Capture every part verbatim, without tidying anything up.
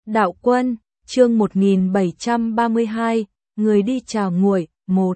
Đạo Quân, chương một nghìn bảy trăm ba mươi hai, người đi chào nguội, một.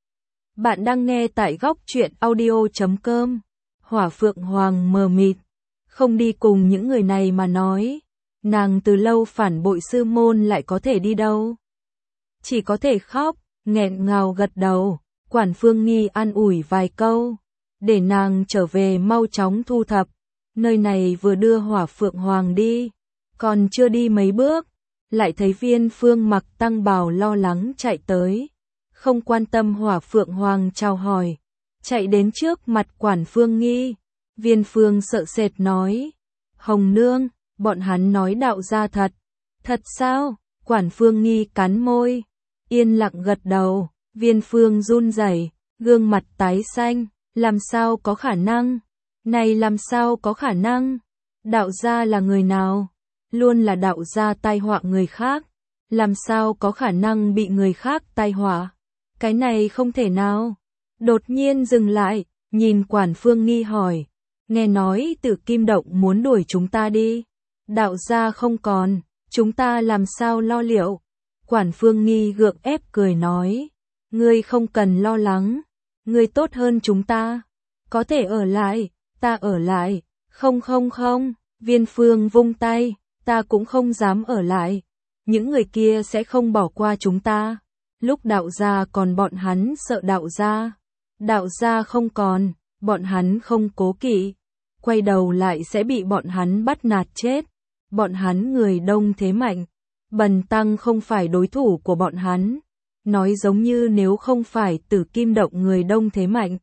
Bạn đang nghe tại góc truyện audio chấm com. Hỏa Phượng Hoàng mờ mịt, không đi cùng những người này mà nói, nàng từ lâu phản bội sư môn lại có thể đi đâu. Chỉ có thể khóc, nghẹn ngào gật đầu, Quản Phương Nghi an ủi vài câu, để nàng trở về mau chóng thu thập. Nơi này vừa đưa Hỏa Phượng Hoàng đi, còn chưa đi mấy bước, lại thấy Viên Phương mặc tăng bào lo lắng chạy tới, không quan tâm Hỏa Phượng Hoàng chào hỏi, chạy đến trước mặt Quản Phương Nghi. Viên Phương sợ sệt nói, Hồng Nương, bọn hắn nói đạo gia thật. Thật sao? Quản Phương Nghi cắn môi, yên lặng gật đầu. Viên Phương run rẩy, gương mặt tái xanh, làm sao có khả năng? Này làm sao có khả năng? Đạo gia là người nào? Luôn là đạo gia tai họa người khác, làm sao có khả năng bị người khác tai họa? Cái này không thể nào. Đột nhiên dừng lại, nhìn Quản Phương Nghi hỏi, nghe nói Tử Kim Động muốn đuổi chúng ta đi. Đạo gia không còn, chúng ta làm sao lo liệu? Quản Phương Nghi gượng ép cười nói, ngươi không cần lo lắng, ngươi tốt hơn chúng ta, có thể ở lại, ta ở lại. Không không không, Viên Phương vung tay, ta cũng không dám ở lại, những người kia sẽ không bỏ qua chúng ta. Lúc đạo gia còn bọn hắn sợ đạo gia, đạo gia không còn, bọn hắn không cố kỵ, quay đầu lại sẽ bị bọn hắn bắt nạt chết. Bọn hắn người đông thế mạnh, Bần Tăng không phải đối thủ của bọn hắn. Nói giống như nếu không phải Tử Kim Động người đông thế mạnh,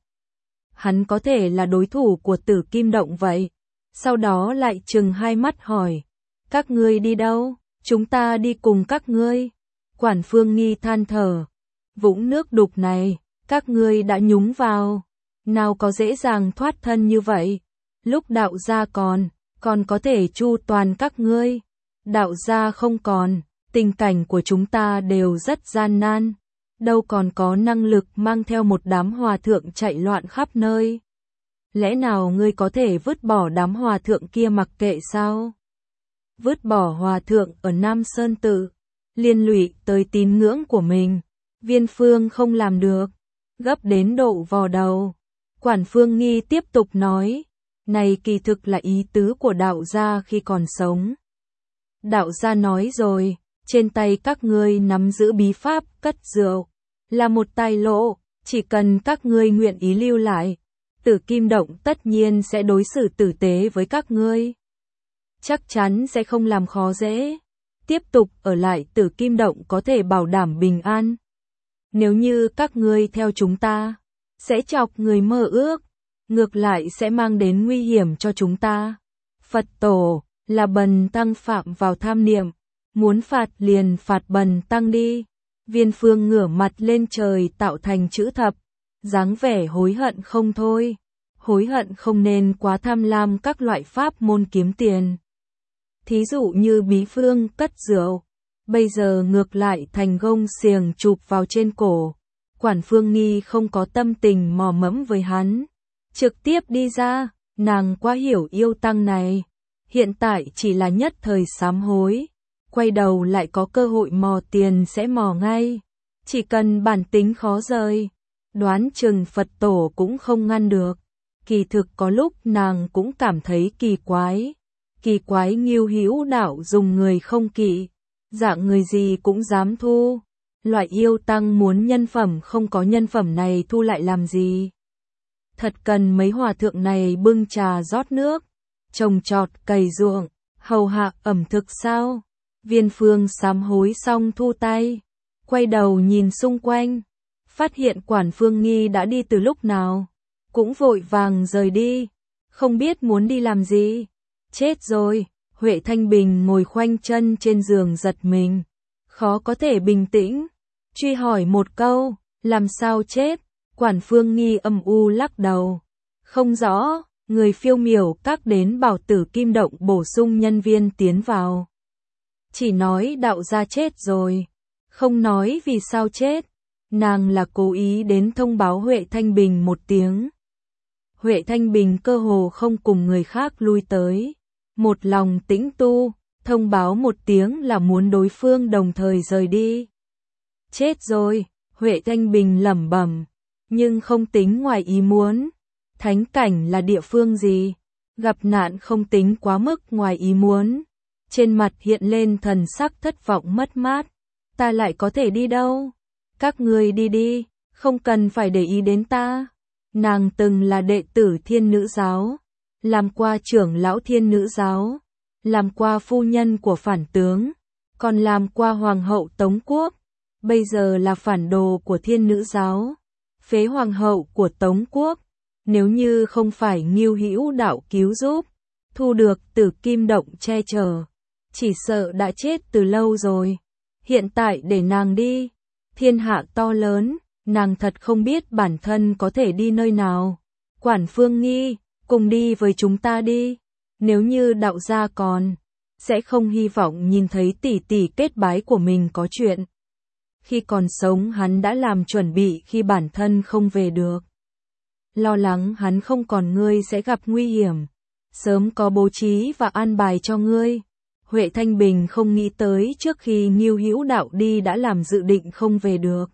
hắn có thể là đối thủ của Tử Kim Động vậy. Sau đó lại trừng hai mắt hỏi, các ngươi đi đâu? Chúng ta đi cùng các ngươi. Quản Phương Nghi than thở, vũng nước đục này, các ngươi đã nhúng vào, nào có dễ dàng thoát thân như vậy. Lúc đạo gia còn, còn có thể chu toàn các ngươi. Đạo gia không còn, tình cảnh của chúng ta đều rất gian nan, đâu còn có năng lực mang theo một đám hòa thượng chạy loạn khắp nơi. Lẽ nào ngươi có thể vứt bỏ đám hòa thượng kia mặc kệ sao? Vứt bỏ hòa thượng ở Nam Sơn Tự, liên lụy tới tín ngưỡng của mình, Viên Phương không làm được, gấp đến độ vò đầu. Quản Phương Nghi tiếp tục nói, này kỳ thực là ý tứ của đạo gia khi còn sống. Đạo gia nói rồi, trên tay các ngươi nắm giữ bí pháp cất rượu, là một tài lộ, chỉ cần các ngươi nguyện ý lưu lại, Tử Kim Động tất nhiên sẽ đối xử tử tế với các ngươi. Chắc chắn sẽ không làm khó dễ. Tiếp tục ở lại Tử Kim Động có thể bảo đảm bình an. Nếu như các ngươi theo chúng ta, sẽ chọc người mơ ước, ngược lại sẽ mang đến nguy hiểm cho chúng ta. Phật tổ, là Bần Tăng phạm vào tham niệm, muốn phạt liền phạt Bần Tăng đi. Viên Phương ngửa mặt lên trời tạo thành chữ thập, dáng vẻ hối hận không thôi. Hối hận không nên quá tham lam các loại pháp môn kiếm tiền. Thí dụ như bí phương cất rượu, bây giờ ngược lại thành gông xiềng chụp vào trên cổ. Quản Phương Nghi không có tâm tình mò mẫm với hắn, trực tiếp đi ra. Nàng quá hiểu yêu tăng này, hiện tại chỉ là nhất thời sám hối, quay đầu lại có cơ hội mò tiền sẽ mò ngay. Chỉ cần bản tính khó rời, đoán chừng Phật tổ cũng không ngăn được. Kỳ thực có lúc nàng cũng cảm thấy kỳ quái. Kỳ quái Ngưu Hữu đạo dùng người không kỵ, dạng người gì cũng dám thu. Loại yêu tăng muốn nhân phẩm không có nhân phẩm này thu lại làm gì? Thật cần mấy hòa thượng này bưng trà rót nước, trồng trọt cày ruộng, hầu hạ ẩm thực sao? Viên Phương sám hối xong thu tay, quay đầu nhìn xung quanh, phát hiện Quản Phương Nghi đã đi từ lúc nào, cũng vội vàng rời đi, không biết muốn đi làm gì. Chết rồi, Huệ Thanh Bình ngồi khoanh chân trên giường giật mình, khó có thể bình tĩnh, truy hỏi một câu, làm sao chết? Quản Phương Nghi âm u lắc đầu, không rõ. Người Phiêu Miểu các đến bảo Tử Kim Động bổ sung nhân viên tiến vào, chỉ nói đạo gia chết rồi, không nói vì sao chết. Nàng là cố ý đến thông báo Huệ Thanh Bình một tiếng. Huệ Thanh Bình cơ hồ không cùng người khác lui tới, một lòng tĩnh tu, thông báo một tiếng là muốn đối phương đồng thời rời đi. Chết rồi, Huệ Thanh Bình lẩm bẩm, nhưng không tính ngoài ý muốn. Thánh cảnh là địa phương gì? Gặp nạn không tính quá mức ngoài ý muốn. Trên mặt hiện lên thần sắc thất vọng mất mát. Ta lại có thể đi đâu? Các ngươi đi đi, không cần phải để ý đến ta. Nàng từng là đệ tử Thiên Nữ giáo, làm qua trưởng lão Thiên Nữ giáo, làm qua phu nhân của phản tướng, còn làm qua hoàng hậu Tống Quốc, bây giờ là phản đồ của Thiên Nữ giáo, phế hoàng hậu của Tống Quốc. Nếu như không phải Ngưu Hữu Đạo cứu giúp, thu được Tử Kim Động che chở, chỉ sợ đã chết từ lâu rồi. Hiện tại để nàng đi, thiên hạ to lớn, nàng thật không biết bản thân có thể đi nơi nào. Quản Phương Nghi, cùng đi với chúng ta đi. Nếu như đạo gia còn, sẽ không hy vọng nhìn thấy tỷ tỷ kết bái của mình có chuyện. Khi còn sống hắn đã làm chuẩn bị khi bản thân không về được. Lo lắng hắn không còn ngươi sẽ gặp nguy hiểm. Sớm có bố trí và an bài cho ngươi. Huệ Thanh Bình không nghĩ tới trước khi Ngưu Hữu Đạo đi đã làm dự định không về được.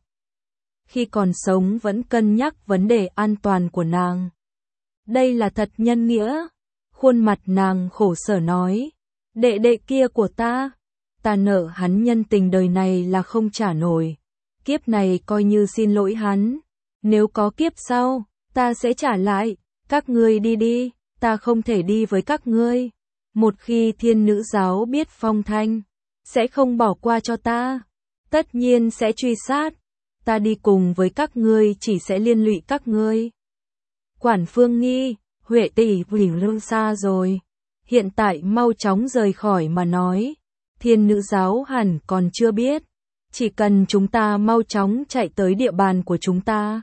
Khi còn sống vẫn cân nhắc vấn đề an toàn của nàng. Đây là thật nhân nghĩa. Khuôn mặt nàng khổ sở nói. Đệ đệ kia của ta. Ta nợ hắn nhân tình đời này là không trả nổi. Kiếp này coi như xin lỗi hắn. Nếu có kiếp sau, ta sẽ trả lại. Các ngươi đi đi, ta không thể đi với các ngươi. Một khi Thiên Nữ giáo biết phong thanh, sẽ không bỏ qua cho ta. Tất nhiên sẽ truy sát. Ta đi cùng với các ngươi chỉ sẽ liên lụy các ngươi. Quản Phương Nghi, Huệ tỷ vì lưu xa rồi. Hiện tại mau chóng rời khỏi mà nói. Thiên Nữ giáo hẳn còn chưa biết. Chỉ cần chúng ta mau chóng chạy tới địa bàn của chúng ta.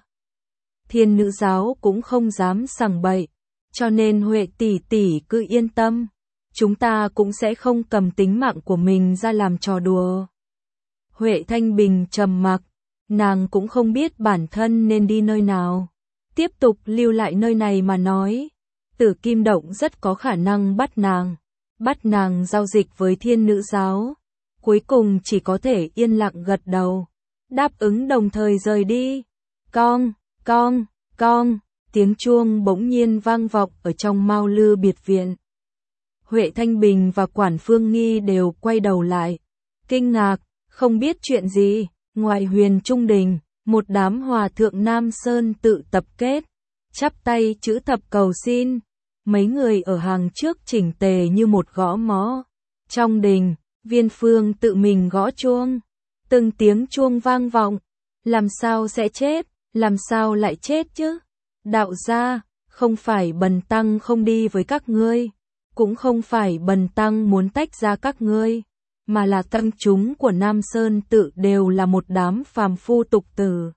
Thiên Nữ giáo cũng không dám sằng bậy. Cho nên Huệ tỷ tỷ cứ yên tâm. Chúng ta cũng sẽ không cầm tính mạng của mình ra làm trò đùa. Huệ Thanh Bình trầm mặc. Nàng cũng không biết bản thân nên đi nơi nào. Tiếp tục lưu lại nơi này mà nói. Tử Kim Động rất có khả năng bắt nàng. Bắt nàng giao dịch với Thiên Nữ giáo. Cuối cùng chỉ có thể yên lặng gật đầu. Đáp ứng đồng thời rời đi. Con, con, con. Tiếng chuông bỗng nhiên vang vọng ở trong Mao Lư biệt viện. Huệ Thanh Bình và Quản Phương Nghi đều quay đầu lại. Kinh ngạc, không biết chuyện gì. Ngoài Huyền Trung Đình, một đám hòa thượng Nam Sơn tự tập kết. Chắp tay chữ thập cầu xin. Mấy người ở hàng trước chỉnh tề như một gõ mõ. Trong đình, Viên Phương tự mình gõ chuông. Từng tiếng chuông vang vọng. Làm sao sẽ chết? Làm sao lại chết chứ? Đạo gia, không phải Bần Tăng không đi với các ngươi. Cũng không phải Bần Tăng muốn tách ra các ngươi. Mà là tăng chúng của Nam Sơn tự đều là một đám phàm phu tục tử.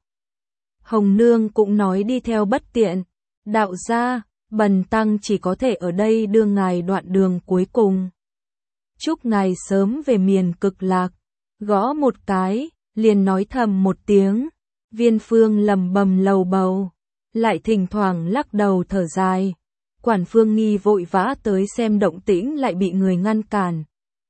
Hồng Nương cũng nói đi theo bất tiện. Đạo gia, Bần Tăng chỉ có thể ở đây đưa ngài đoạn đường cuối cùng. Chúc ngài sớm về miền cực lạc. Gõ một cái, liền nói thầm một tiếng. Viên Phương lầm bầm lầu bầu. Lại thỉnh thoảng lắc đầu thở dài. Quản Phương Nghi vội vã tới xem động tĩnh lại bị người ngăn cản.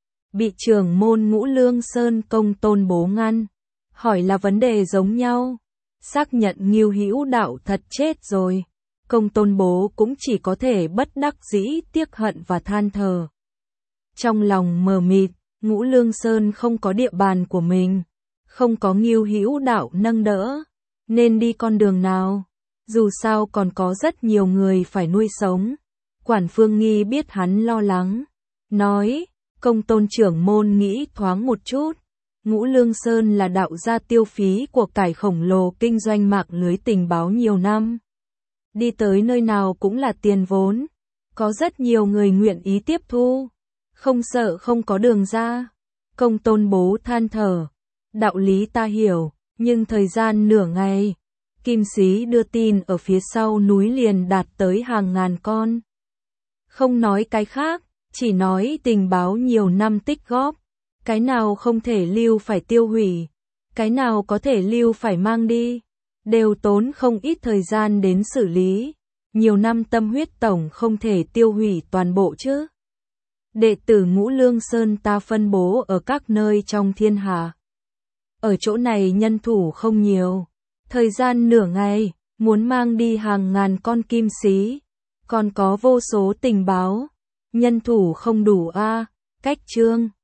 Bị trưởng môn Ngũ Lương Sơn Công Tôn Bố ngăn. Hỏi là vấn đề giống nhau. Xác nhận Ngưu Hữu Đạo thật chết rồi. Công Tôn Bố cũng chỉ có thể bất đắc dĩ tiếc hận và than thở. Trong lòng mờ mịt, Ngũ Lương Sơn không có địa bàn của mình. Không có Ngưu Hữu Đạo nâng đỡ. Nên đi con đường nào? Dù sao còn có rất nhiều người phải nuôi sống. Quản Phương Nghi biết hắn lo lắng. Nói, Công Tôn trưởng môn nghĩ thoáng một chút. Ngũ Lương Sơn là đạo gia tiêu phí của cải khổng lồ kinh doanh mạng lưới tình báo nhiều năm. Đi tới nơi nào cũng là tiền vốn. Có rất nhiều người nguyện ý tiếp thu. Không sợ không có đường ra. Công Tôn Bố than thở. Đạo lý ta hiểu, nhưng thời gian nửa ngày. Kim Sĩ đưa tin ở phía sau núi liền đạt tới hàng ngàn con. Không nói cái khác, chỉ nói tình báo nhiều năm tích góp. Cái nào không thể lưu phải tiêu hủy. Cái nào có thể lưu phải mang đi. Đều tốn không ít thời gian đến xử lý. Nhiều năm tâm huyết tổng không thể tiêu hủy toàn bộ chứ. Đệ tử Ngũ Lương Sơn ta phân bố ở các nơi trong thiên hạ. Ở chỗ này nhân thủ không nhiều. Thời gian nửa ngày, muốn mang đi hàng ngàn con kim sĩ. Còn có vô số tình báo. Nhân thủ không đủ a. Cách chương